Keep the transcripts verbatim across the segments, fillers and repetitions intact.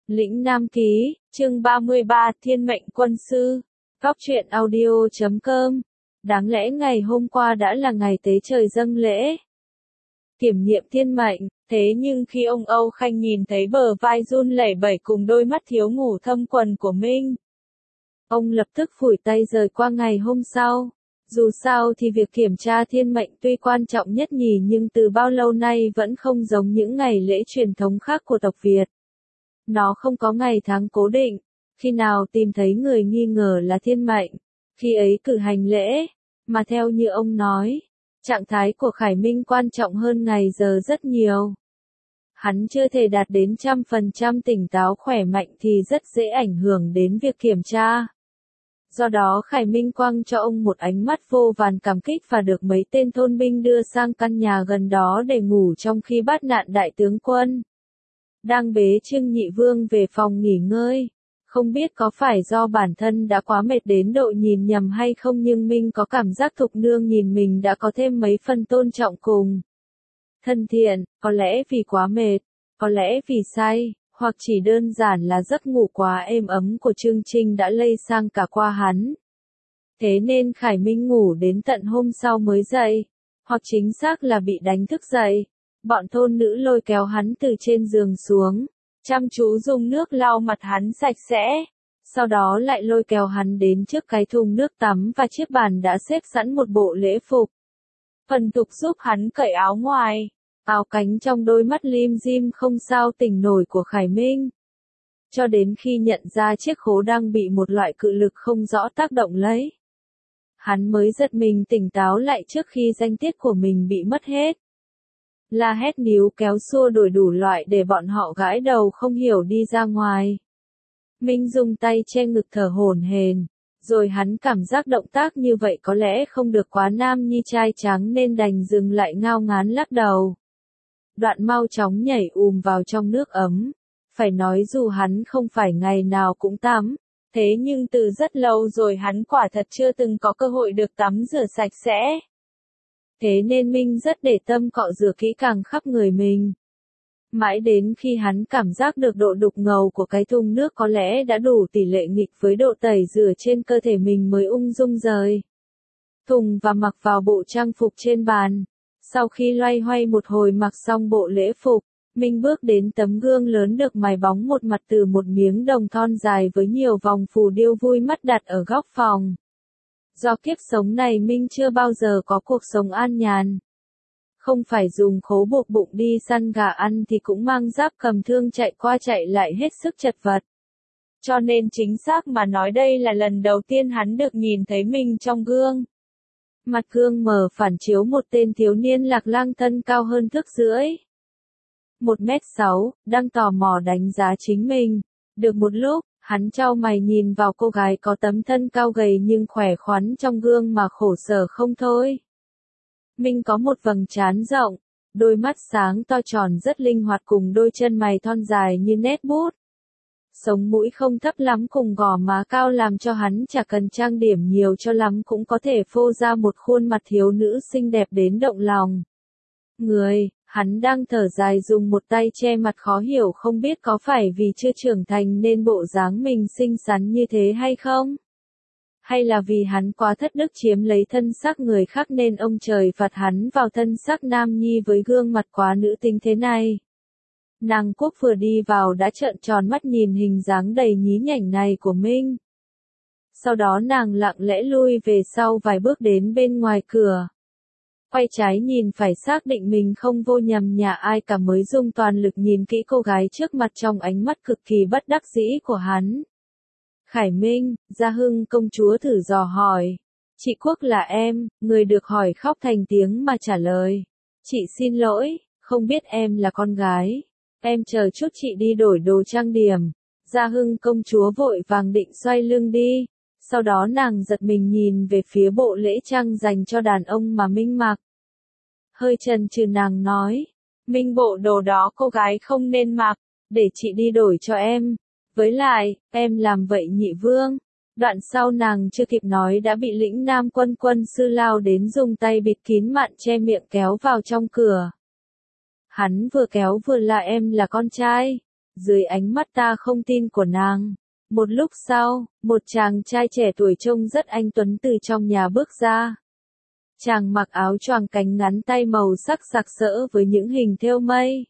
Lĩnh Nam Ký, chương ba mươi ba, Thiên mệnh quân sư. Góc truyện audio chấm com. Đáng lẽ ngày hôm qua đã là ngày tế trời dâng lễ kiểm nghiệm thiên mệnh, thế nhưng khi ông Âu Khanh nhìn thấy bờ vai run lẩy bẩy cùng đôi mắt thiếu ngủ thâm quầng của Minh, ông lập tức phủi tay rời qua ngày hôm sau. Dù sao thì việc kiểm tra thiên mệnh tuy quan trọng nhất nhỉ, nhưng từ bao lâu nay vẫn không giống những ngày lễ truyền thống khác của tộc Việt. Nó không có ngày tháng cố định, khi nào tìm thấy người nghi ngờ là thiên mệnh, khi ấy cử hành lễ, mà theo như ông nói, trạng thái của Khải Minh quan trọng hơn ngày giờ rất nhiều. Hắn chưa thể đạt đến trăm phần trăm tỉnh táo khỏe mạnh thì rất dễ ảnh hưởng đến việc kiểm tra. Do đó Khải Minh quăng cho ông một ánh mắt vô vàn cảm kích và được mấy tên thôn binh đưa sang căn nhà gần đó để ngủ, trong khi bắt nạn đại tướng quân đang bế Trương Nhị Vương về phòng nghỉ ngơi. Không biết có phải do bản thân đã quá mệt đến độ nhìn nhầm hay không, nhưng Minh có cảm giác Thục Nương nhìn mình đã có thêm mấy phần tôn trọng cùng thân thiện, có lẽ vì quá mệt, có lẽ vì say, hoặc chỉ đơn giản là giấc ngủ quá êm ấm của Trương Trinh đã lây sang cả qua hắn. Thế nên Khải Minh ngủ đến tận hôm sau mới dậy, hoặc chính xác là bị đánh thức dậy. Bọn thôn nữ lôi kéo hắn từ trên giường xuống, chăm chú dùng nước lau mặt hắn sạch sẽ, sau đó lại lôi kéo hắn đến trước cái thùng nước tắm và chiếc bàn đã xếp sẵn một bộ lễ phục. Phần tục giúp hắn cởi áo ngoài, áo cánh trong đôi mắt lim dim không sao tỉnh nổi của Khải Minh. Cho đến khi nhận ra chiếc khố đang bị một loại cự lực không rõ tác động lấy, hắn mới giật mình tỉnh táo lại trước khi danh tiết của mình bị mất hết. La hét níu kéo xua đuổi đủ loại để bọn họ gãi đầu không hiểu đi ra ngoài. Minh dùng tay che ngực thở hổn hển, rồi hắn cảm giác động tác như vậy có lẽ không được quá nam nhi trai trắng nên đành dừng lại ngao ngán lắc đầu. Đoạn mau chóng nhảy ùm vào trong nước ấm. Phải nói dù hắn không phải ngày nào cũng tắm, thế nhưng từ rất lâu rồi hắn quả thật chưa từng có cơ hội được tắm rửa sạch sẽ. Thế nên Minh rất để tâm cọ rửa kỹ càng khắp người mình. Mãi đến khi hắn cảm giác được độ đục ngầu của cái thùng nước có lẽ đã đủ tỷ lệ nghịch với độ tẩy rửa trên cơ thể mình mới ung dung rời thùng và mặc vào bộ trang phục trên bàn. Sau khi loay hoay một hồi mặc xong bộ lễ phục, Minh bước đến tấm gương lớn được mài bóng một mặt từ một miếng đồng thon dài với nhiều vòng phù điêu vui mắt đặt ở góc phòng. Do kiếp sống này Minh chưa bao giờ có cuộc sống an nhàn. Không phải dùng khố buộc bụng đi săn gà ăn thì cũng mang giáp cầm thương chạy qua chạy lại hết sức chật vật. Cho nên chính xác mà nói đây là lần đầu tiên hắn được nhìn thấy mình trong gương. Mặt gương mờ phản chiếu một tên thiếu niên lạc lang thân cao hơn thước rưỡi. Một mét sáu, đang tò mò đánh giá chính mình. Được một lúc, hắn chau mày nhìn vào cô gái có tấm thân cao gầy nhưng khỏe khoắn trong gương mà khổ sở không thôi. Minh có một vầng trán rộng, đôi mắt sáng to tròn rất linh hoạt cùng đôi chân mày thon dài như nét bút. Sống mũi không thấp lắm cùng gò má cao làm cho hắn chả cần trang điểm nhiều cho lắm cũng có thể phô ra một khuôn mặt thiếu nữ xinh đẹp đến động lòng người. Hắn đang thở dài dùng một tay che mặt khó hiểu không biết có phải vì chưa trưởng thành nên bộ dáng mình xinh xắn như thế hay không? Hay là vì hắn quá thất đức chiếm lấy thân xác người khác nên ông trời phạt hắn vào thân xác nam nhi với gương mặt quá nữ tính thế này? Nàng Quốc vừa đi vào đã trợn tròn mắt nhìn hình dáng đầy nhí nhảnh này của Minh. Sau đó nàng lặng lẽ lui về sau vài bước đến bên ngoài cửa. Quay trái nhìn phải xác định mình không vô nhầm nhà ai cả mới dùng toàn lực nhìn kỹ cô gái trước mặt trong ánh mắt cực kỳ bất đắc dĩ của hắn. Khải Minh, Gia Hưng công chúa thử dò hỏi. Chị Quốc là em, người được hỏi khóc thành tiếng mà trả lời. Chị xin lỗi, không biết em là con gái. Em chờ chút chị đi đổi đồ trang điểm. Gia Hưng công chúa vội vàng định xoay lưng đi. Sau đó nàng giật mình nhìn về phía bộ lễ trang dành cho đàn ông mà Minh mặc. Hơi chần chừ nàng nói, Minh bộ đồ đó cô gái không nên mặc, để chị đi đổi cho em. Với lại, em làm vậy Nhị Vương. Đoạn sau nàng chưa kịp nói đã bị Lĩnh Nam quân quân sư lao đến dùng tay bịt kín mạn che miệng kéo vào trong cửa. Hắn vừa kéo vừa là em là con trai. dưới ánh mắt ta không tin của nàng. Một lúc sau, một chàng trai trẻ tuổi trông rất anh tuấn từ trong nhà bước ra. Chàng mặc áo choàng cánh ngắn tay màu sắc sặc sỡ với những hình thêu mây.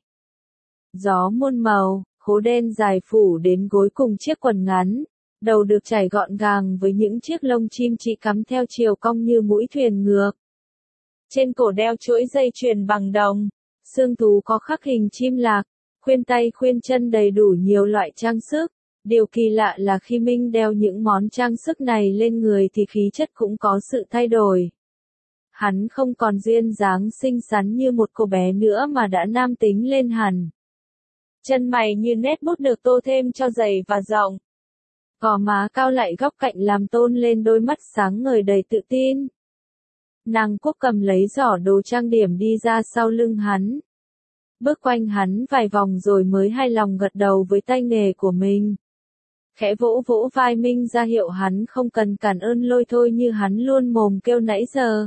Gió muôn màu, khố đen dài phủ đến gối cùng chiếc quần ngắn. Đầu được trải gọn gàng với những chiếc lông chim chỉ cắm theo chiều cong như mũi thuyền ngược. Trên cổ đeo chuỗi dây chuyền bằng đồng, xương thú có khắc hình chim lạc, khuyên tay khuyên chân đầy đủ nhiều loại trang sức. Điều kỳ lạ là khi Minh đeo những món trang sức này lên người thì khí chất cũng có sự thay đổi. Hắn không còn duyên dáng xinh xắn như một cô bé nữa mà đã nam tính lên hẳn. Chân mày như nét bút được tô thêm cho dày và rộng. Gò má cao lại góc cạnh làm tôn lên đôi mắt sáng ngời đầy tự tin. Nàng Quốc cầm lấy giỏ đồ trang điểm đi ra sau lưng hắn. Bước quanh hắn vài vòng rồi mới hài lòng gật đầu với tay nghề của mình. Khẽ vỗ vỗ vai Minh ra hiệu hắn không cần cảm ơn lôi thôi như hắn luôn mồm kêu nãy giờ.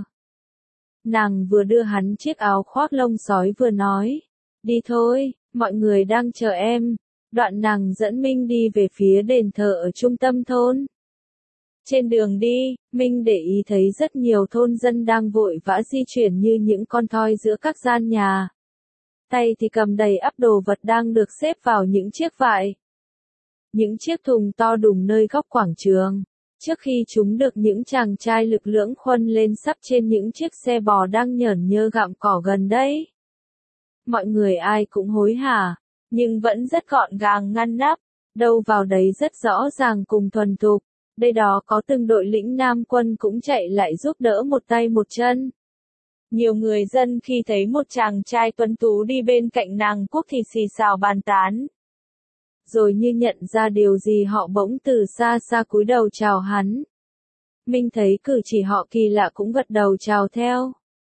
Nàng vừa đưa hắn chiếc áo khoác lông sói vừa nói. Đi thôi, mọi người đang chờ em. Đoạn nàng dẫn Minh đi về phía đền thờ ở trung tâm thôn. Trên đường đi, Minh để ý thấy rất nhiều thôn dân đang vội vã di chuyển như những con thoi giữa các gian nhà. Tay thì cầm đầy ắp đồ vật đang được xếp vào những chiếc vại. Những chiếc thùng to đùng nơi góc quảng trường. Trước khi chúng được những chàng trai lực lưỡng khuân lên sắp trên những chiếc xe bò đang nhởn nhơ gặm cỏ gần đây. Mọi người ai cũng hối hả, nhưng vẫn rất gọn gàng ngăn nắp, đâu vào đấy rất rõ ràng cùng thuần thục. Đây đó có từng đội lĩnh nam quân cũng chạy lại giúp đỡ một tay một chân. Nhiều người dân khi thấy một chàng trai tuấn tú đi bên cạnh nàng Quốc thì xì xào bàn tán. Rồi như nhận ra điều gì họ bỗng từ xa xa cúi đầu chào hắn. Minh thấy cử chỉ họ kỳ lạ cũng gật đầu chào theo.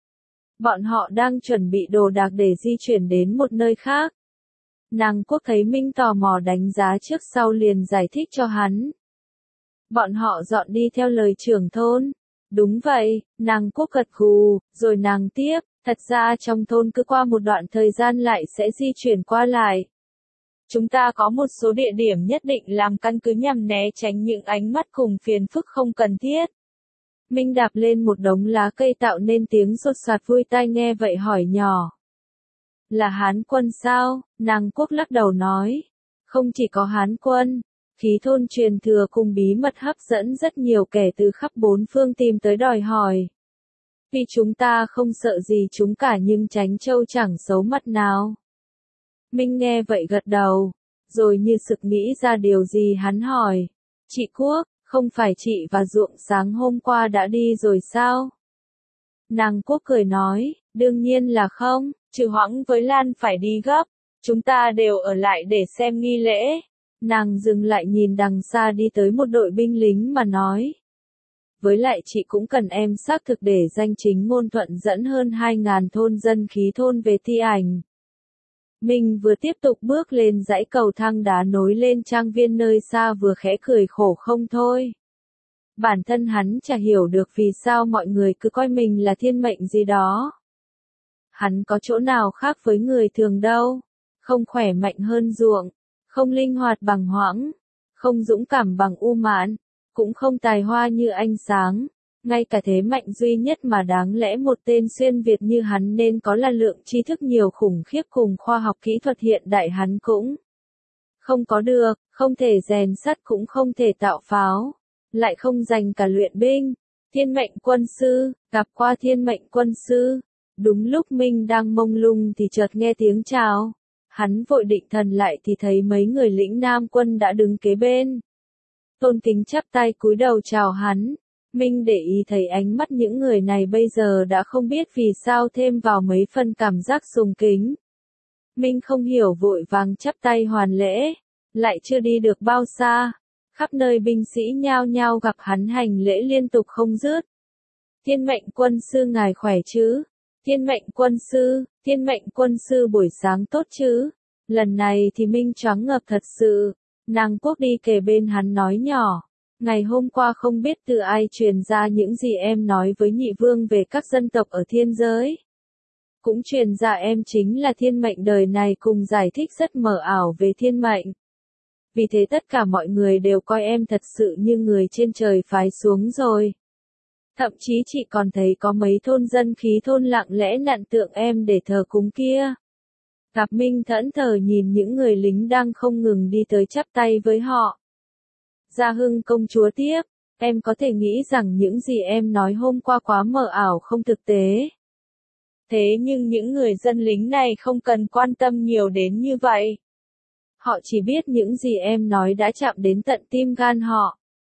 Bọn họ đang chuẩn bị đồ đạc để di chuyển đến một nơi khác. Nàng Quốc thấy Minh tò mò đánh giá trước sau liền giải thích cho hắn. Bọn họ dọn đi theo lời trưởng thôn. Đúng vậy, nàng Quốc gật gù, rồi nàng tiếp, thật ra trong thôn cứ qua một đoạn thời gian lại sẽ di chuyển qua lại. Chúng ta có một số địa điểm nhất định làm căn cứ nhằm né tránh những ánh mắt cùng phiền phức không cần thiết. Minh đạp lên một đống lá cây tạo nên tiếng sột soạt vui tai nghe vậy hỏi nhỏ. Là Hán quân sao? Nàng Quốc lắc đầu nói. Không chỉ có Hán quân, khí thôn truyền thừa cùng bí mật hấp dẫn rất nhiều kẻ từ khắp bốn phương tìm tới đòi hỏi. Vì chúng ta không sợ gì chúng cả nhưng tránh trâu chẳng xấu mắt nào. Minh nghe vậy gật đầu, rồi như sực nghĩ ra điều gì hắn hỏi. Chị Quốc, không phải chị và Ruộng sáng hôm qua đã đi rồi sao? Nàng Quốc cười nói, đương nhiên là không, trừ Hoãng với Lan phải đi gấp, chúng ta đều ở lại để xem nghi lễ. Nàng dừng lại nhìn đằng xa đi tới một đội binh lính mà nói. Với lại chị cũng cần em xác thực để danh chính ngôn thuận dẫn hơn hai ngàn thôn dân khí thôn về thi ảnh. Minh vừa tiếp tục bước lên dãy cầu thang đá nối lên trang viên nơi xa vừa khẽ cười khổ không thôi. Bản thân hắn chả hiểu được vì sao mọi người cứ coi mình là thiên mệnh gì đó. Hắn có chỗ nào khác với người thường đâu, không khỏe mạnh hơn Ruộng, không linh hoạt bằng Hoãng, không dũng cảm bằng U Mãn, cũng không tài hoa như Ánh Sáng. Ngay cả thế mạnh duy nhất mà đáng lẽ một tên xuyên Việt như hắn nên có là lượng tri thức nhiều khủng khiếp cùng khoa học kỹ thuật hiện đại hắn cũng không có được, không thể rèn sắt cũng không thể tạo pháo, lại không dành cả luyện binh. Thiên mệnh quân sư, gặp qua thiên mệnh quân sư. Đúng lúc Minh đang mông lung thì chợt nghe tiếng chào. Hắn vội định thần lại thì thấy mấy người lĩnh nam quân đã đứng kế bên. Tôn kính chắp tay cúi đầu chào hắn. Minh để ý thấy ánh mắt những người này bây giờ đã không biết vì sao thêm vào mấy phần cảm giác sùng kính. Minh không hiểu vội vàng chắp tay hoàn lễ, lại chưa đi được bao xa, khắp nơi binh sĩ nhao nhao gặp hắn hành lễ liên tục không dứt. Thiên mệnh quân sư ngài khỏe chứ? Thiên mệnh quân sư, thiên mệnh quân sư buổi sáng tốt chứ? Lần này thì Minh choáng ngợp thật sự, nàng Quốc đi kề bên hắn nói nhỏ. Ngày hôm qua không biết từ ai truyền ra những gì em nói với nhị vương về các dân tộc ở thiên giới. cũng truyền ra em chính là thiên mệnh đời này cùng giải thích rất mờ ảo về thiên mệnh. Vì thế tất cả mọi người đều coi em thật sự như người trên trời phái xuống rồi. Thậm chí chị còn thấy có mấy thôn dân khí thôn lặng lẽ nặn tượng em để thờ cúng kia. Gặp Minh thẫn thờ nhìn những người lính đang không ngừng đi tới chắp tay với họ. Gia Hưng công chúa tiếp, em có thể nghĩ rằng những gì em nói hôm qua quá mờ ảo không thực tế. Thế nhưng những người dân lính này không cần quan tâm nhiều đến như vậy. Họ chỉ biết những gì em nói đã chạm đến tận tim gan họ.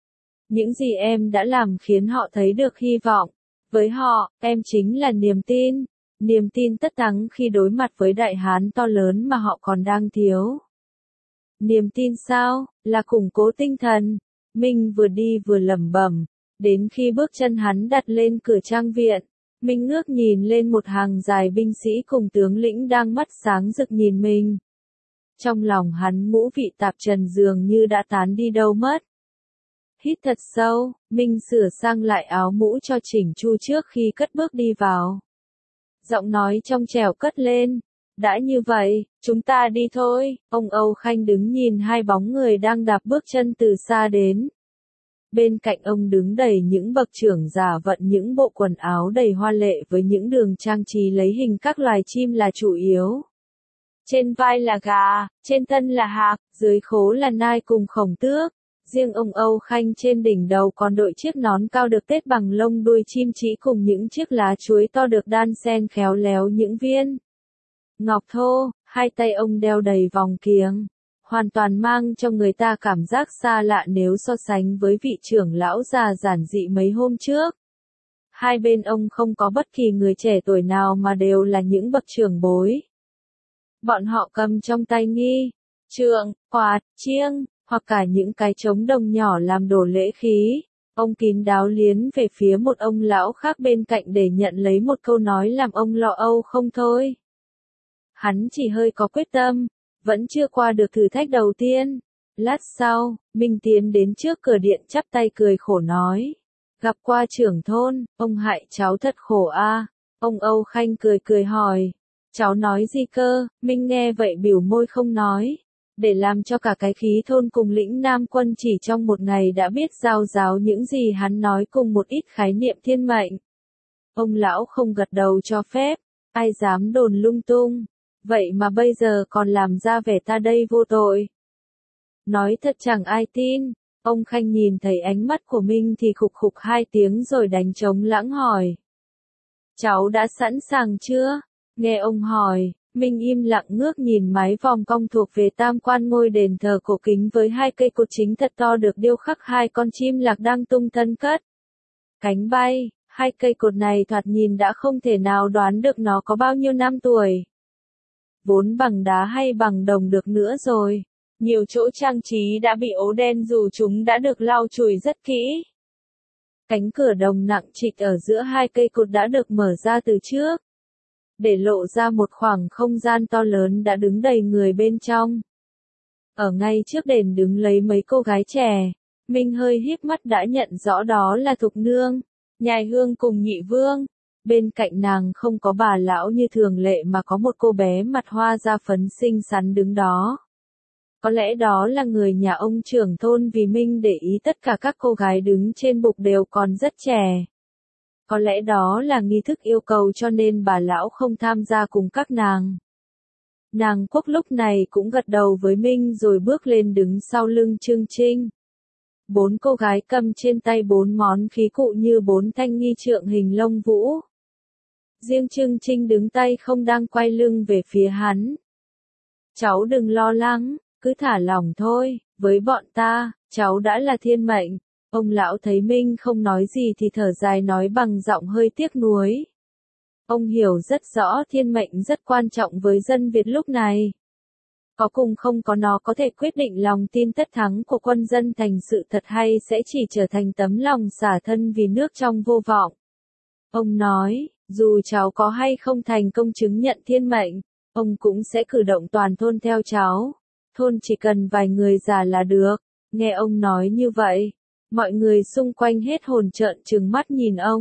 Những gì em đã làm khiến họ thấy được hy vọng. Với họ, em chính là niềm tin. Niềm tin tất thắng khi đối mặt với đại hán to lớn mà họ còn đang thiếu. Niềm tin sao? Là củng cố tinh thần. Minh vừa đi vừa lẩm bẩm. Đến khi bước chân hắn đặt lên cửa trang viện, Minh ngước nhìn lên một hàng dài binh sĩ cùng tướng lĩnh đang mắt sáng rực nhìn mình. Trong lòng hắn ngũ vị tạp trần dường như đã tán đi đâu mất. Hít thật sâu, Minh sửa sang lại áo mũ cho chỉnh chu trước khi cất bước đi vào. Giọng nói trong trẻo cất lên. Đã như vậy, chúng ta đi thôi. Ông Âu Khanh đứng nhìn hai bóng người đang đạp bước chân từ xa đến. Bên cạnh ông đứng đầy những bậc trưởng giả vận những bộ quần áo đầy hoa lệ với những đường trang trí lấy hình các loài chim là chủ yếu. Trên vai là gà, trên thân là hạc, dưới khố là nai cùng khổng tước. Riêng ông Âu Khanh trên đỉnh đầu còn đội chiếc nón cao được tết bằng lông đuôi chim chỉ cùng những chiếc lá chuối to được đan xen khéo léo những viên ngọc thô, hai tay ông đeo đầy vòng kiếng, hoàn toàn mang cho người ta cảm giác xa lạ nếu so sánh với vị trưởng lão già giản dị mấy hôm trước. Hai bên ông không có bất kỳ người trẻ tuổi nào mà đều là những bậc trưởng bối. Bọn họ cầm trong tay nghi, trượng, quạt, chiêng, hoặc cả những cái trống đồng nhỏ làm đồ lễ khí. Ông kín đáo liến về phía một ông lão khác bên cạnh để nhận lấy một câu nói làm ông lo âu không thôi. Hắn chỉ hơi có quyết tâm, vẫn chưa qua được thử thách đầu tiên. Lát sau, Minh tiến đến trước cửa điện chắp tay cười khổ nói. Gặp qua trưởng thôn, ông hại cháu thật khổ a. Ông Âu Khanh cười cười hỏi. Cháu nói gì cơ? Minh nghe vậy biểu môi không nói. Để làm cho cả cái khí thôn cùng lĩnh Nam quân chỉ trong một ngày đã biết rao ráo những gì hắn nói cùng một ít khái niệm thiên mệnh. Ông lão không gật đầu cho phép, ai dám đồn lung tung, vậy mà bây giờ còn làm ra vẻ ta đây vô tội. Nói thật chẳng ai tin, ông Khanh nhìn thấy ánh mắt của Minh thì khục khục hai tiếng rồi đánh trống lãng hỏi. Cháu đã sẵn sàng chưa? Nghe ông hỏi. Minh im lặng ngước nhìn mái vòm cong thuộc về tam quan ngôi đền thờ cổ kính với hai cây cột chính thật to được điêu khắc hai con chim lạc đang tung thân cất cánh bay. Hai cây cột này thoạt nhìn đã không thể nào đoán được nó có bao nhiêu năm tuổi. Vốn bằng đá hay bằng đồng được nữa rồi. Nhiều chỗ trang trí đã bị ố đen dù chúng đã được lau chùi rất kỹ. Cánh cửa đồng nặng trịch ở giữa hai cây cột đã được mở ra từ trước, để lộ ra một khoảng không gian to lớn đã đứng đầy người bên trong. Ở ngay trước đền đứng lấy mấy cô gái trẻ, Minh hơi híp mắt đã nhận rõ đó là Thục Nương, Nhài Hương cùng Nhị Vương. Bên cạnh nàng không có bà lão như thường lệ mà có một cô bé mặt hoa da phấn xinh xắn đứng đó. Có lẽ đó là người nhà ông trưởng thôn vì Minh để ý tất cả các cô gái đứng trên bục đều còn rất trẻ. Có lẽ đó là nghi thức yêu cầu cho nên bà lão không tham gia cùng các nàng. Nàng Quốc lúc này cũng gật đầu với Minh rồi bước lên đứng sau lưng Trương Trinh. Bốn cô gái cầm trên tay bốn món khí cụ như bốn thanh nghi trượng hình lông vũ. Riêng Trương Trinh đứng tay không đang quay lưng về phía hắn. Cháu đừng lo lắng, cứ thả lỏng thôi, với bọn ta, cháu đã là thiên mệnh. Ông lão thấy Minh không nói gì thì thở dài nói bằng giọng hơi tiếc nuối. Ông hiểu rất rõ thiên mệnh rất quan trọng với dân Việt lúc này. Có cùng không có nó có thể quyết định lòng tin tất thắng của quân dân thành sự thật hay sẽ chỉ trở thành tấm lòng xả thân vì nước trong vô vọng. Ông nói, dù cháu có hay không thành công chứng nhận thiên mệnh, ông cũng sẽ cử động toàn thôn theo cháu. Thôn chỉ cần vài người già là được. Nghe ông nói như vậy, mọi người xung quanh hết hồn trợn trừng mắt nhìn ông.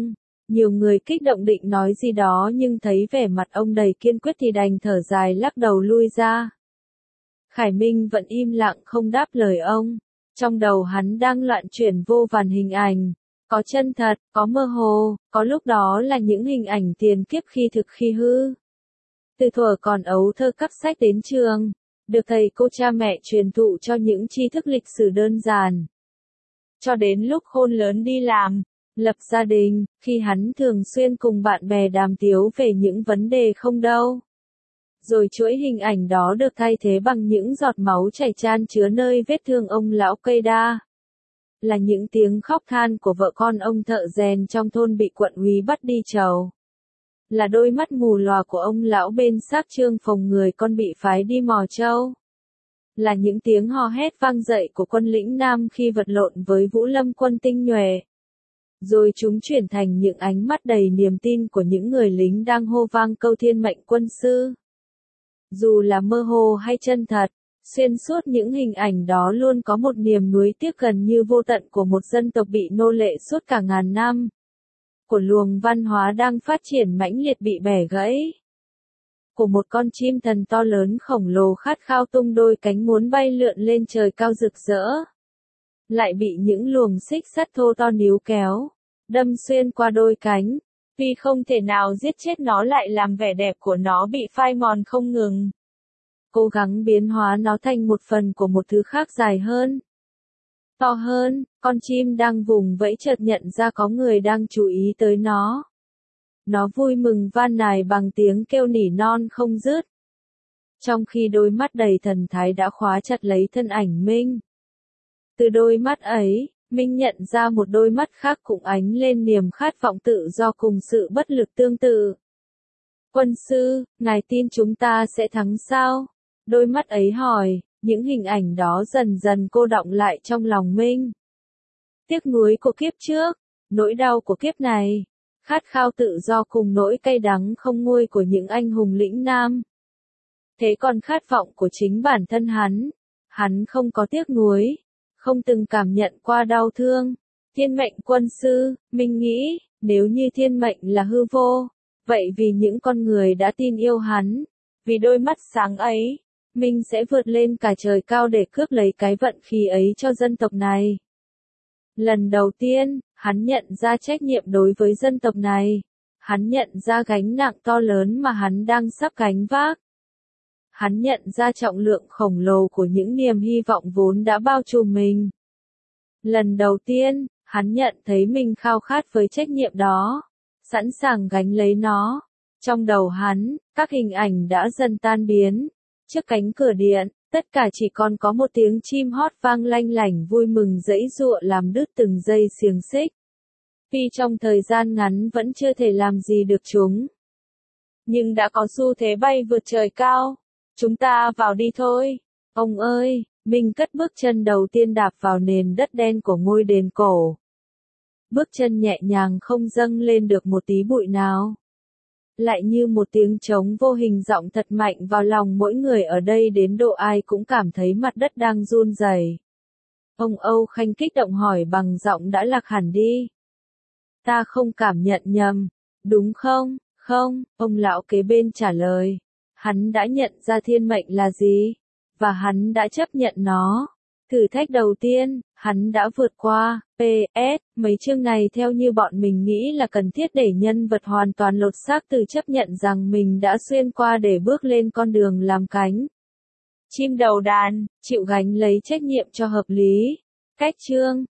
Nhiều người kích động định nói gì đó nhưng thấy vẻ mặt ông đầy kiên quyết thì đành thở dài lắc đầu lui ra. Khải Minh vẫn im lặng không đáp lời ông. Trong đầu hắn đang loạn chuyển vô vàn hình ảnh. Có chân thật, có mơ hồ, có lúc đó là những hình ảnh tiền kiếp khi thực khi hư. Từ thuở còn ấu thơ cắp sách đến trường, được thầy cô cha mẹ truyền thụ cho những tri thức lịch sử đơn giản. Cho đến lúc khôn lớn đi làm, lập gia đình, khi hắn thường xuyên cùng bạn bè đàm tiếu về những vấn đề không đâu. Rồi chuỗi hình ảnh đó được thay thế bằng những giọt máu chảy chan chứa nơi vết thương ông lão cây đa. Là những tiếng khóc than của vợ con ông thợ rèn trong thôn bị quận úy bắt đi trầu. Là đôi mắt mù lòa của ông lão bên xác Trương Phồng người con bị phái đi mò trâu. Là những tiếng hò hét vang dậy của quân lĩnh Nam khi vật lộn với Vũ Lâm quân tinh nhuệ. Rồi chúng chuyển thành những ánh mắt đầy niềm tin của những người lính đang hô vang câu thiên mệnh quân sư. Dù là mơ hồ hay chân thật, xuyên suốt những hình ảnh đó luôn có một niềm nuối tiếc gần như vô tận của một dân tộc bị nô lệ suốt cả ngàn năm. Của luồng văn hóa đang phát triển mãnh liệt bị bẻ gãy. Của một con chim thần to lớn khổng lồ khát khao tung đôi cánh muốn bay lượn lên trời cao rực rỡ. Lại bị những luồng xích sắt thô to níu kéo, đâm xuyên qua đôi cánh. Vì không thể nào giết chết nó lại làm vẻ đẹp của nó bị phai mòn không ngừng. Cố gắng biến hóa nó thành một phần của một thứ khác dài hơn. To hơn, con chim đang vùng vẫy chợt nhận ra có người đang chú ý tới nó. Nó vui mừng van nài bằng tiếng kêu nỉ non không dứt. Trong khi đôi mắt đầy thần thái đã khóa chặt lấy thân ảnh Minh. Từ đôi mắt ấy, Minh nhận ra một đôi mắt khác cũng ánh lên niềm khát vọng tự do cùng sự bất lực tương tự. Quân sư, ngài tin chúng ta sẽ thắng sao? Đôi mắt ấy hỏi, những hình ảnh đó dần dần cô đọng lại trong lòng Minh. Tiếc nuối của kiếp trước, nỗi đau của kiếp này, khát khao tự do cùng nỗi cay đắng không nguôi của những anh hùng lĩnh Nam. Thế còn khát vọng của chính bản thân hắn, hắn không có tiếc nuối, không từng cảm nhận qua đau thương. Thiên mệnh quân sư, Minh nghĩ, nếu như thiên mệnh là hư vô, vậy vì những con người đã tin yêu hắn, vì đôi mắt sáng ấy, Minh sẽ vượt lên cả trời cao để cướp lấy cái vận khí ấy cho dân tộc này. Lần đầu tiên, hắn nhận ra trách nhiệm đối với dân tộc này. Hắn nhận ra gánh nặng to lớn mà hắn đang sắp gánh vác. Hắn nhận ra trọng lượng khổng lồ của những niềm hy vọng vốn đã bao trùm mình. Lần đầu tiên, hắn nhận thấy mình khao khát với trách nhiệm đó, sẵn sàng gánh lấy nó. Trong đầu hắn, các hình ảnh đã dần tan biến. Trước cánh cửa điện, tất cả chỉ còn có một tiếng chim hót vang lanh lảnh vui mừng giãy giụa làm đứt từng dây xiềng xích. Vì trong thời gian ngắn vẫn chưa thể làm gì được chúng. Nhưng đã có xu thế bay vượt trời cao. Chúng ta vào đi thôi. Ông ơi, Minh cất bước chân đầu tiên đạp vào nền đất đen của ngôi đền cổ. Bước chân nhẹ nhàng không dâng lên được một tí bụi nào. Lại như một tiếng trống vô hình giọng thật mạnh vào lòng mỗi người ở đây đến độ ai cũng cảm thấy mặt đất đang run rẩy. Ông Âu Khanh kích động hỏi bằng giọng đã lạc hẳn đi. Ta không cảm nhận nhầm, đúng không? Không, ông lão kế bên trả lời. Hắn đã nhận ra thiên mệnh là gì, và hắn đã chấp nhận nó. Thử thách đầu tiên, hắn đã vượt qua. pê ét, mấy chương này theo như bọn mình nghĩ là cần thiết để nhân vật hoàn toàn lột xác từ chấp nhận rằng mình đã xuyên qua để bước lên con đường làm cánh. Chim đầu đàn, chịu gánh lấy trách nhiệm cho hợp lý. Cách chương,